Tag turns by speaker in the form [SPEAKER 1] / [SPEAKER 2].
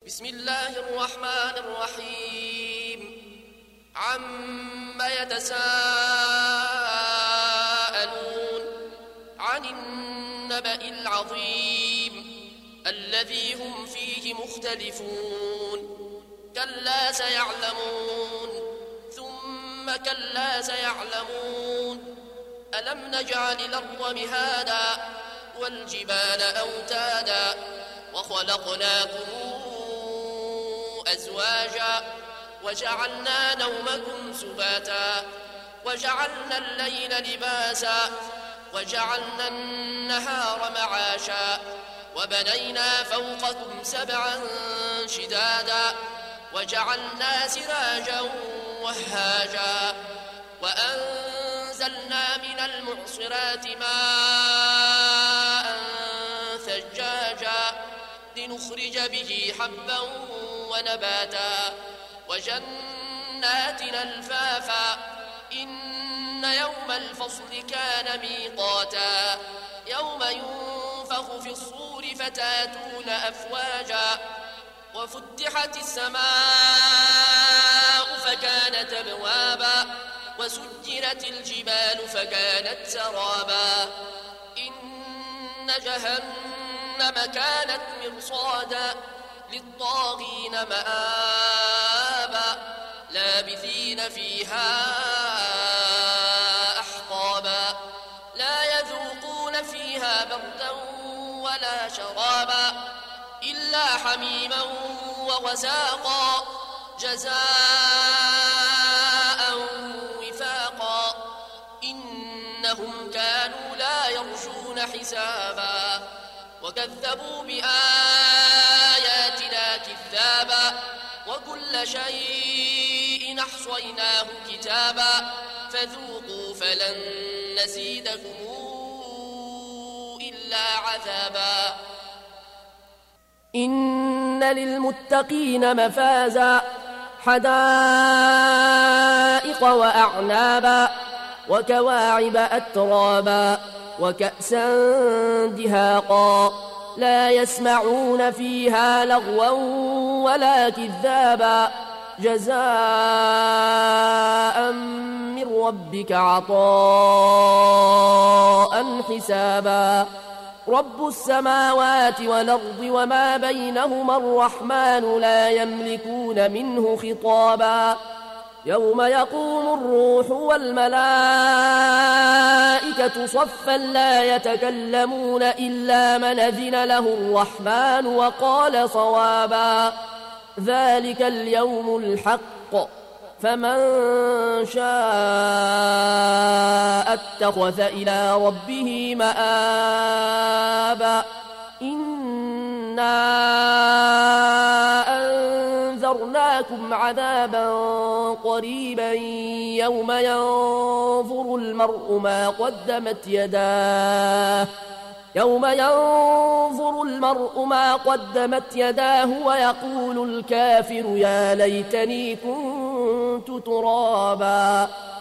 [SPEAKER 1] بسم الله الرحمن الرحيم عما يتساءلون عن النبأ العظيم الذي هم فيه مختلفون كلا سيعلمون ثم كلا سيعلمون ألم نجعل الأرض مهادا والجبال أوتادا وخلقناكم أزواجا وجعلنا نومكم سباتا وجعلنا الليل لباسا وجعلنا النهار معاشا وبنينا فوقكم سبعا شدادا وجعلنا سراجا وهاجا وأنزلنا من المعصرات ماء ثجاجا لنخرج به حبا ونباتا وجنات ألفافا إن يوم الفصل كان ميقاتا يوم ينفخ في الصور فتاتون أفواجا وفتحت السماء فكانت أبوابا وسجرت الجبال فكانت سرابا إن جهنم كانت مرصادا للطاغين مآبا لابثين فيها أحقابا لا يذوقون فيها بردا ولا شرابا إلا حميما وغساقا جزاء وفاقا إنهم كانوا لا يرجون حسابا وكذبوا بآياتنا كذابا وكل شيء أحصيناه كتابا فذوقوا فلن نزيدكم إلا عذابا
[SPEAKER 2] إن للمتقين مفازا حدائق وأعنابا وكواعب أترابا وكأسا دهاقا لا يسمعون فيها لغوا ولا كذابا جزاء من ربك عطاء حسابا رب السماوات والأرض وما بينهما الرحمن لا يملكون منه خطابا يوم يقوم الروح والملائكة صفا لا يتكلمون إلا من أذن له الرحمن وقال صوابا ذلك اليوم الحق فمن شاء اتخذ إلى ربه مآبا إنا أنذرناكم عذابا قريبا يوم ينظر المرء ما قدمت يداه ويقول الكافر يا ليتني كنت ترابا